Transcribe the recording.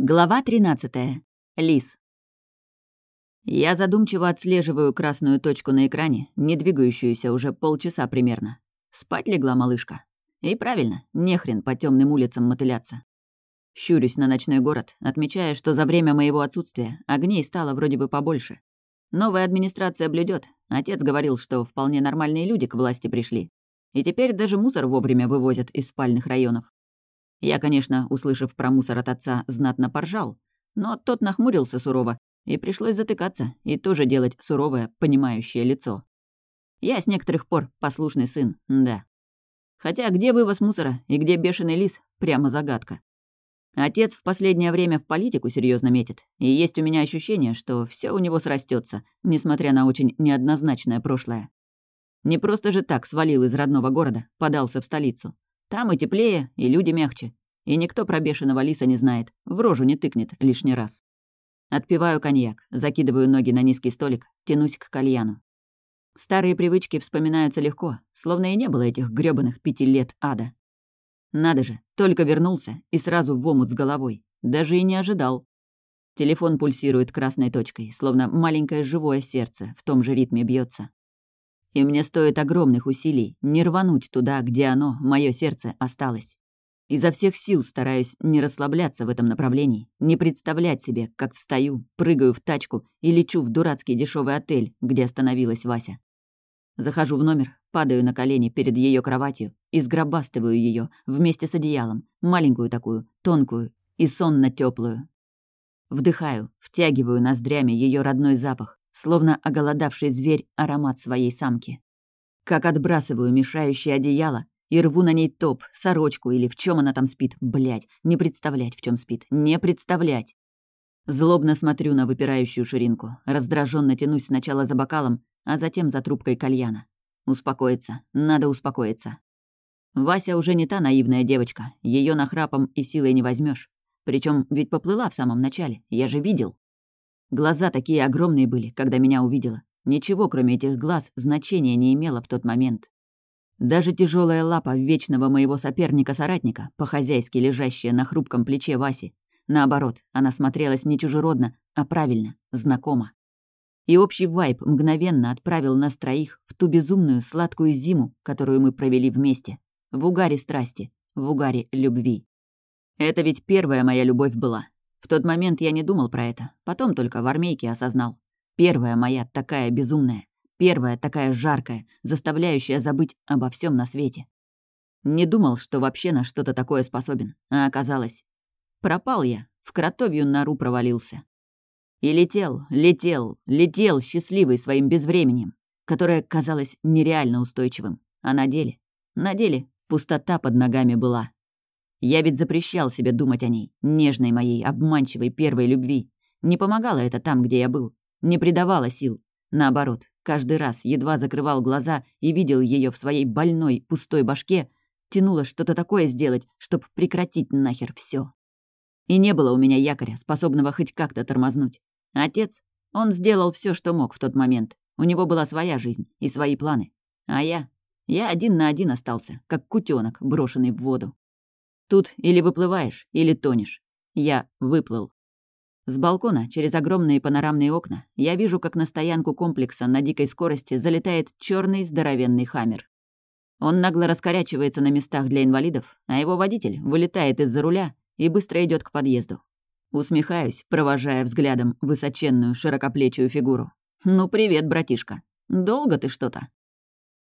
Глава 13. Лис. Я задумчиво отслеживаю красную точку на экране, не двигающуюся уже полчаса примерно. Спать легла малышка. И правильно, нехрен по темным улицам мотыляться. Щурюсь на ночной город, отмечая, что за время моего отсутствия огней стало вроде бы побольше. Новая администрация блюдет. Отец говорил, что вполне нормальные люди к власти пришли. И теперь даже мусор вовремя вывозят из спальных районов. Я, конечно, услышав про мусор от отца, знатно поржал, но тот нахмурился сурово, и пришлось затыкаться и тоже делать суровое, понимающее лицо. Я с некоторых пор послушный сын, да. Хотя где вывоз мусора и где бешеный лис — прямо загадка. Отец в последнее время в политику серьезно метит, и есть у меня ощущение, что все у него срастется, несмотря на очень неоднозначное прошлое. Не просто же так свалил из родного города, подался в столицу. Там и теплее, и люди мягче. И никто про бешеного лиса не знает, в рожу не тыкнет лишний раз. Отпиваю коньяк, закидываю ноги на низкий столик, тянусь к кальяну. Старые привычки вспоминаются легко, словно и не было этих грёбаных 5 лет ада. Надо же, только вернулся и сразу в омут с головой. Даже и не ожидал. Телефон пульсирует красной точкой, словно маленькое живое сердце в том же ритме бьется. И мне стоит огромных усилий не рвануть туда, где оно, мое сердце, осталось. Изо всех сил стараюсь не расслабляться в этом направлении, не представлять себе, как встаю, прыгаю в тачку и лечу в дурацкий дешевый отель, где остановилась Вася. Захожу в номер, падаю на колени перед ее кроватью и сгробастываю ее вместе с одеялом, маленькую такую, тонкую и сонно-теплую. Вдыхаю, втягиваю ноздрями ее родной запах, словно оголодавший зверь аромат своей самки. Как отбрасываю мешающее одеяло и рву на ней топ, сорочку или в чем она там спит. Блядь, не представлять, в чем спит. Не представлять. Злобно смотрю на выпирающую ширинку, раздраженно тянусь сначала за бокалом, а затем за трубкой кальяна. Успокоиться, надо успокоиться. Вася уже не та наивная девочка, ее нахрапом и силой не возьмешь. Причем ведь поплыла в самом начале, я же видел. Глаза такие огромные были, когда меня увидела. Ничего, кроме этих глаз, значения не имело в тот момент. Даже тяжелая лапа вечного моего соперника-соратника, по-хозяйски лежащая на хрупком плече Васи, наоборот, она смотрелась не чужеродно, а правильно, знакомо. И общий вайб мгновенно отправил нас троих в ту безумную сладкую зиму, которую мы провели вместе. В угаре страсти, в угаре любви. Это ведь первая моя любовь была. В тот момент я не думал про это, потом только в армейке осознал. Первая моя такая безумная, первая такая жаркая, заставляющая забыть обо всем на свете. Не думал, что вообще на что-то такое способен, а оказалось. Пропал я, в кротовью нору провалился. И летел счастливый своим безвременем, которое казалось нереально устойчивым, а на деле пустота под ногами была. Я ведь запрещал себе думать о ней, нежной моей, обманчивой первой любви. Не помогало это там, где я был. Не придавало сил. Наоборот, каждый раз едва закрывал глаза и видел ее в своей больной, пустой башке, тянуло что-то такое сделать, чтобы прекратить нахер все. И не было у меня якоря, способного хоть как-то тормознуть. Отец, он сделал все, что мог в тот момент. У него была своя жизнь и свои планы. А я один на один остался, как кутенок, брошенный в воду. Тут или выплываешь, или тонешь. Я выплыл. С балкона, через огромные панорамные окна, я вижу, как на стоянку комплекса на дикой скорости залетает черный здоровенный хаммер. Он нагло раскорячивается на местах для инвалидов, а его водитель вылетает из-за руля и быстро идет к подъезду. Усмехаюсь, провожая взглядом высоченную широкоплечую фигуру. «Ну, привет, братишка. Долго ты что-то?»